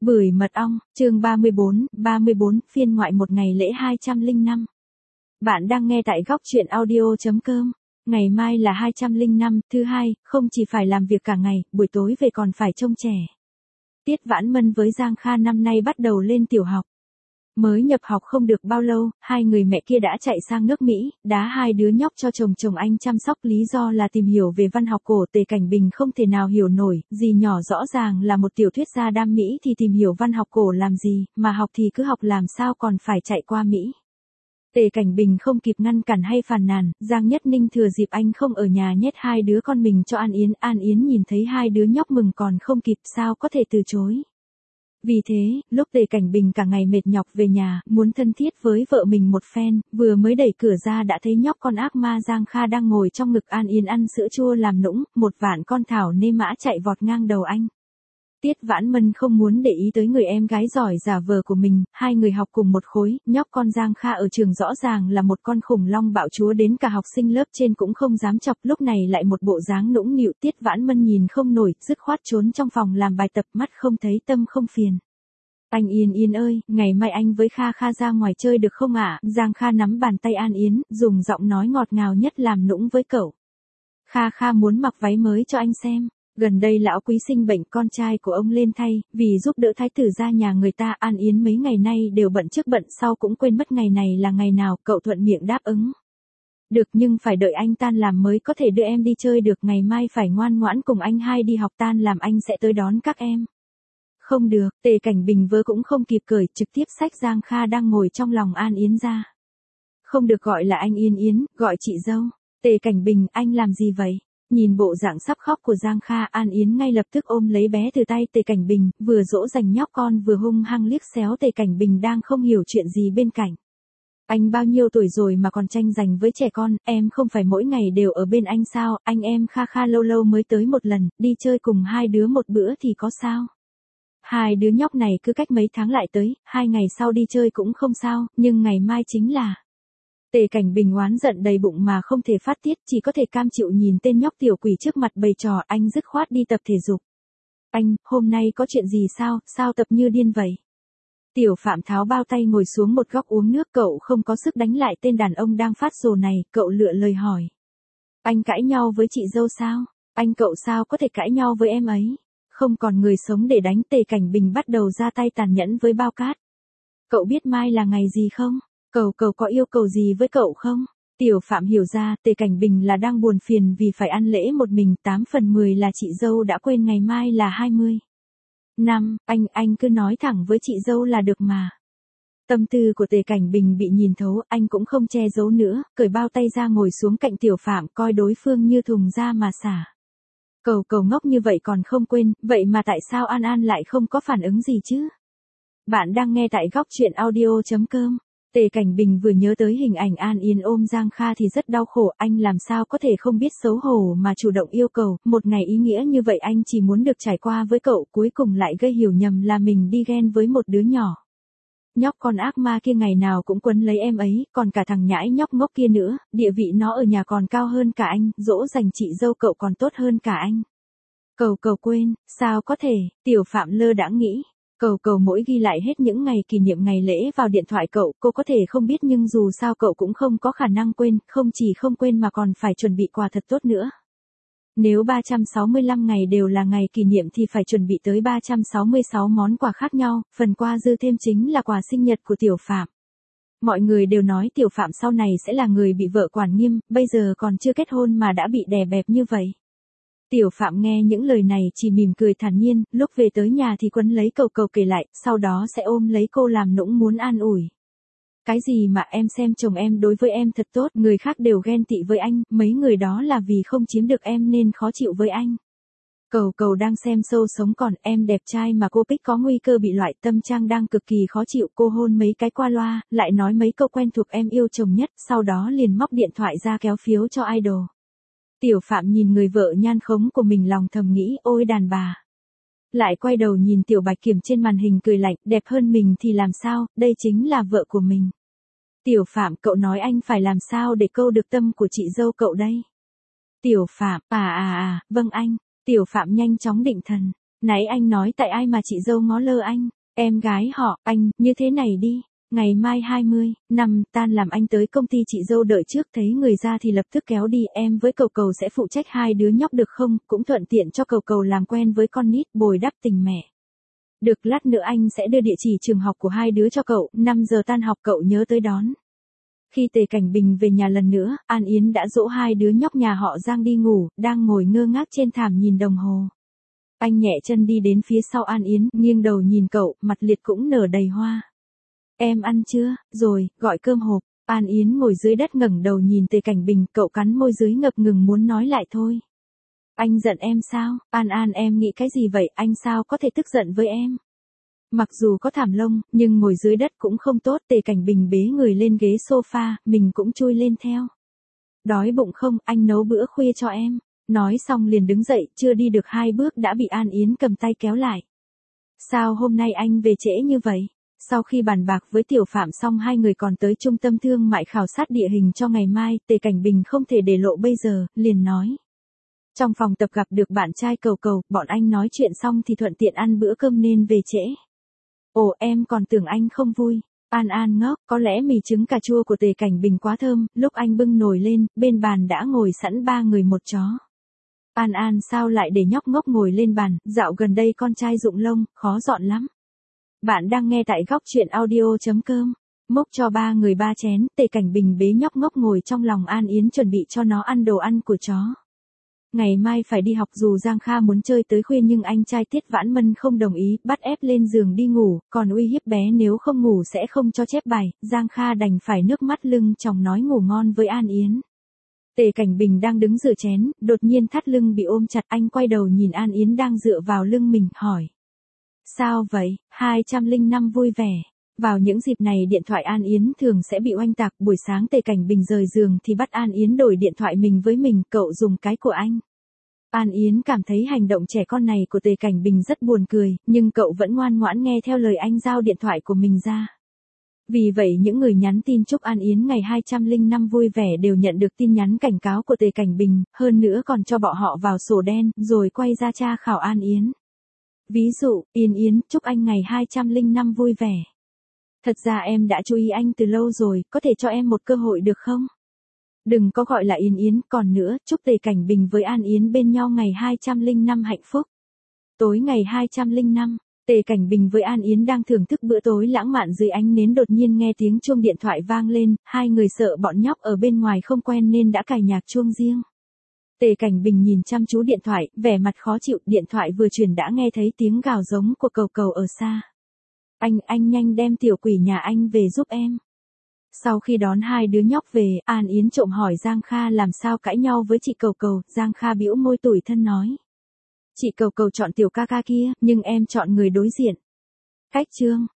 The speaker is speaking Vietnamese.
Bưởi mật ong, chương 34, phiên ngoại một ngày lễ 205. Bạn đang nghe tại góc truyện audio.com. Ngày mai là 205, thứ hai, không chỉ phải làm việc cả ngày, buổi tối về còn phải trông trẻ. Tiết Vãn Mân với Giang Kha năm nay bắt đầu lên tiểu học. Mới nhập học không được bao lâu, hai người mẹ kia đã chạy sang nước Mỹ, đá hai đứa nhóc cho chồng anh chăm sóc, lý do là tìm hiểu về văn học cổ. Tề Cảnh Bình không thể nào hiểu nổi, dì nhỏ rõ ràng là một tiểu thuyết gia đam Mỹ thì tìm hiểu văn học cổ làm gì, mà học thì cứ học, làm sao còn phải chạy qua Mỹ. Tề Cảnh Bình không kịp ngăn cản hay phàn nàn, Giang Nhất Ninh thừa dịp anh không ở nhà nhét hai đứa con mình cho An Yến nhìn thấy hai đứa nhóc mừng còn không kịp, sao có thể từ chối. Vì thế, lúc Tề Cảnh Bình cả ngày mệt nhọc về nhà, muốn thân thiết với vợ mình một phen, vừa mới đẩy cửa ra đã thấy nhóc con ác ma Giang Kha đang ngồi trong ngực An Yến ăn sữa chua làm nũng, một vạn con thảo nê mã chạy vọt ngang đầu anh. Tiết Vãn Mân không muốn để ý tới người em gái giỏi giả vờ của mình, hai người học cùng một khối, nhóc con Giang Kha ở trường rõ ràng là một con khủng long bạo chúa đến cả học sinh lớp trên cũng không dám chọc, lúc này lại một bộ dáng nũng nịu. Tiết Vãn Mân nhìn không nổi, dứt khoát trốn trong phòng làm bài tập, mắt không thấy tâm không phiền. Anh Yên ơi, ngày mai anh với Kha Kha ra ngoài chơi được không ạ? Giang Kha nắm bàn tay An Yến, dùng giọng nói ngọt ngào nhất làm nũng với cậu. Kha Kha muốn mặc váy mới cho anh xem. Gần đây lão quý sinh bệnh, con trai của ông lên thay, vì giúp đỡ thái tử ra nhà người ta. An Yến mấy ngày nay đều bận trước bận sau, cũng quên mất ngày này là ngày nào, cậu thuận miệng đáp ứng. Được, nhưng phải đợi anh tan làm mới có thể đưa em đi chơi được, ngày mai phải ngoan ngoãn cùng anh hai đi học, tan làm anh sẽ tới đón các em. Không được, Tề Cảnh Bình vớ cũng không kịp cởi, trực tiếp xách Giang Kha đang ngồi trong lòng An Yến ra. Không được gọi là anh Yến, gọi chị dâu. Tề Cảnh Bình, anh làm gì vậy? Nhìn bộ dạng sắp khóc của Giang Kha, An Yến ngay lập tức ôm lấy bé từ tay Tề Cảnh Bình, vừa dỗ dành nhóc con vừa hung hăng liếc xéo Tề Cảnh Bình đang không hiểu chuyện gì bên cạnh. Anh bao nhiêu tuổi rồi mà còn tranh giành với trẻ con, em không phải mỗi ngày đều ở bên anh sao? Anh em Kha Kha lâu lâu mới tới một lần, đi chơi cùng hai đứa một bữa thì có sao? Hai đứa nhóc này cứ cách mấy tháng lại tới, 2 ngày sau đi chơi cũng không sao, nhưng ngày mai chính là... Tề Cảnh Bình oán giận đầy bụng mà không thể phát tiết, chỉ có thể cam chịu nhìn tên nhóc tiểu quỷ trước mặt bày trò. Anh dứt khoát đi tập thể dục. Anh, hôm nay có chuyện gì sao tập như điên vậy? Tiểu Phạm tháo bao tay ngồi xuống một góc uống nước, cậu không có sức đánh lại tên đàn ông đang phát rồ này, cậu lựa lời hỏi. Anh cãi nhau với chị dâu sao? Cậu sao có thể cãi nhau với em ấy? Không còn người sống để đánh. Tề Cảnh Bình bắt đầu ra tay tàn nhẫn với bao cát. Cậu biết mai là ngày gì không? Cậu có yêu cầu gì với cậu không? Tiểu Phạm hiểu ra, Tề Cảnh Bình là đang buồn phiền vì phải ăn lễ một mình, 8 phần 10 là chị dâu đã quên ngày mai là 20. Anh cứ nói thẳng với chị dâu là được mà. Tâm tư của Tề Cảnh Bình bị nhìn thấu, anh cũng không che giấu nữa, cởi bao tay ra ngồi xuống cạnh Tiểu Phạm, coi đối phương như thùng da mà xả. Cậu ngốc như vậy còn không quên, vậy mà tại sao An lại không có phản ứng gì chứ? Bạn đang nghe tại góc truyện audio.com. Tề Cảnh Bình vừa nhớ tới hình ảnh An Yến ôm Giang Kha thì rất đau khổ, anh làm sao có thể không biết xấu hổ mà chủ động yêu cầu, một ngày ý nghĩa như vậy anh chỉ muốn được trải qua với cậu, cuối cùng lại gây hiểu nhầm là mình đi ghen với một đứa nhỏ. Nhóc con ác ma kia ngày nào cũng quấn lấy em ấy, còn cả thằng nhãi nhóc ngốc kia nữa, địa vị nó ở nhà còn cao hơn cả anh, dỗ dành chị dâu cậu còn tốt hơn cả anh. Cậu quên, sao có thể? Tiểu Phạm lơ đãng nghĩ. Cậu mỗi ghi lại hết những ngày kỷ niệm ngày lễ vào điện thoại cậu, cô có thể không biết nhưng dù sao cậu cũng không có khả năng quên, không chỉ không quên mà còn phải chuẩn bị quà thật tốt nữa. Nếu 365 ngày đều là ngày kỷ niệm thì phải chuẩn bị tới 366 món quà khác nhau, phần quà dư thêm chính là quà sinh nhật của Tiểu Phạm. Mọi người đều nói Tiểu Phạm sau này sẽ là người bị vợ quản nghiêm, bây giờ còn chưa kết hôn mà đã bị đè bẹp như vậy. Tiểu Phạm nghe những lời này chỉ mỉm cười thản nhiên, lúc về tới nhà thì quấn lấy cậu kể lại, sau đó sẽ ôm lấy cô làm nũng muốn an ủi. Cái gì mà em xem chồng em đối với em thật tốt, người khác đều ghen tị với anh, mấy người đó là vì không chiếm được em nên khó chịu với anh. Cậu đang xem show sống còn, em đẹp trai mà cô Bích có nguy cơ bị loại, tâm trạng đang cực kỳ khó chịu, cô hôn mấy cái qua loa, lại nói mấy câu quen thuộc em yêu chồng nhất, sau đó liền móc điện thoại ra kéo phiếu cho idol. Tiểu Phạm nhìn người vợ nhan khống của mình lòng thầm nghĩ, ôi đàn bà. Lại quay đầu nhìn Tiểu Bạch Kiểm trên màn hình cười lạnh, đẹp hơn mình thì làm sao, đây chính là vợ của mình. Tiểu Phạm, cậu nói anh phải làm sao để câu được tâm của chị dâu cậu đây? Tiểu Phạm, vâng anh. Tiểu Phạm nhanh chóng định thần. Nãy anh nói tại ai mà chị dâu ngó lơ anh, em gái họ, anh, như thế này đi. Ngày mai 20 năm tan làm anh tới công ty chị dâu đợi trước, thấy người ra thì lập tức kéo đi, em với Cầu Cầu sẽ phụ trách hai đứa nhóc được không, cũng thuận tiện cho Cầu Cầu làm quen với con nít, bồi đắp tình mẹ. Được, lát nữa anh sẽ đưa địa chỉ trường học của hai đứa cho cậu, 5 giờ tan học cậu nhớ tới đón. Khi Tề Cảnh Bình về nhà lần nữa, An Yến đã dỗ hai đứa nhóc nhà họ Giang đi ngủ, đang ngồi ngơ ngác trên thảm nhìn đồng hồ. Anh nhẹ chân đi đến phía sau An Yến, nghiêng đầu nhìn cậu, mặt liệt cũng nở đầy hoa. Em ăn chưa? Rồi, gọi cơm hộp. An Yến ngồi dưới đất ngẩng đầu nhìn Tề Cảnh Bình, cậu cắn môi dưới ngập ngừng muốn nói lại thôi. Anh giận em sao? An An, em nghĩ cái gì vậy, anh sao có thể tức giận với em? Mặc dù có thảm lông, nhưng ngồi dưới đất cũng không tốt. Tề Cảnh Bình bế người lên ghế sofa, mình cũng chui lên theo. Đói bụng không, anh nấu bữa khuya cho em. Nói xong liền đứng dậy, chưa đi được 2 bước đã bị An Yến cầm tay kéo lại. Sao hôm nay anh về trễ như vậy? Sau khi bàn bạc với Tiểu Phạm xong, hai người còn tới trung tâm thương mại khảo sát địa hình cho ngày mai. Tề Cảnh Bình không thể để lộ bây giờ, liền nói. Trong phòng tập gặp được bạn trai Cầu Cầu, bọn anh nói chuyện xong thì thuận tiện ăn bữa cơm nên về trễ. Ồ, em còn tưởng anh không vui. An An ngốc, có lẽ mì trứng cà chua của Tề Cảnh Bình quá thơm, lúc anh bưng nồi lên, bên bàn đã ngồi sẵn 3 người một chó. An An, sao lại để nhóc ngốc ngồi lên bàn, dạo gần đây con trai rụng lông, khó dọn lắm. Bạn đang nghe tại góc truyện audio.com. Múc cho 3 người 3 chén, Tề Cảnh Bình bế nhóc ngốc ngồi trong lòng An Yến chuẩn bị cho nó ăn đồ ăn của chó. Ngày mai phải đi học, dù Giang Kha muốn chơi tới khuya nhưng anh trai Tiết Vãn Mân không đồng ý, bắt ép lên giường đi ngủ, còn uy hiếp bé nếu không ngủ sẽ không cho chép bài. Giang Kha đành phải nước mắt lưng tròng nói ngủ ngon với An Yến. Tề Cảnh Bình đang đứng rửa chén, đột nhiên thắt lưng bị ôm chặt, anh quay đầu nhìn An Yến đang dựa vào lưng mình, hỏi. Sao vậy? 205 vui vẻ. Vào những dịp này điện thoại An Yến thường sẽ bị oanh tạc, buổi sáng Tề Cảnh Bình rời giường thì bắt An Yến đổi điện thoại mình với mình, cậu dùng cái của anh. An Yến cảm thấy hành động trẻ con này của Tề Cảnh Bình rất buồn cười, nhưng cậu vẫn ngoan ngoãn nghe theo lời anh giao điện thoại của mình ra. Vì vậy những người nhắn tin chúc An Yến ngày 205 vui vẻ đều nhận được tin nhắn cảnh cáo của Tề Cảnh Bình, hơn nữa còn cho bọn họ vào sổ đen, rồi quay ra tra khảo An Yến. Ví dụ, Yên Yến, chúc anh ngày 205 vui vẻ. Thật ra em đã chú ý anh từ lâu rồi, có thể cho em một cơ hội được không? Đừng có gọi là Yên Yến, còn nữa, chúc Tề Cảnh Bình với An Yến bên nhau ngày 205 hạnh phúc. Tối ngày 205, Tề Cảnh Bình với An Yến đang thưởng thức bữa tối lãng mạn dưới ánh nến, đột nhiên nghe tiếng chuông điện thoại vang lên, hai người sợ bọn nhóc ở bên ngoài không quen nên đã cài nhạc chuông riêng. Tề Cảnh Bình nhìn chăm chú điện thoại, vẻ mặt khó chịu, điện thoại vừa truyền đã nghe thấy tiếng gào giống của Cầu Cầu ở xa. Anh nhanh đem tiểu quỷ nhà anh về giúp em. Sau khi đón hai đứa nhóc về, An Yến trộm hỏi Giang Kha làm sao cãi nhau với chị Cầu Cầu, Giang Kha bĩu môi tủi thân nói. Chị Cầu Cầu chọn tiểu ca ca kia, nhưng em chọn người đối diện. Cách chương.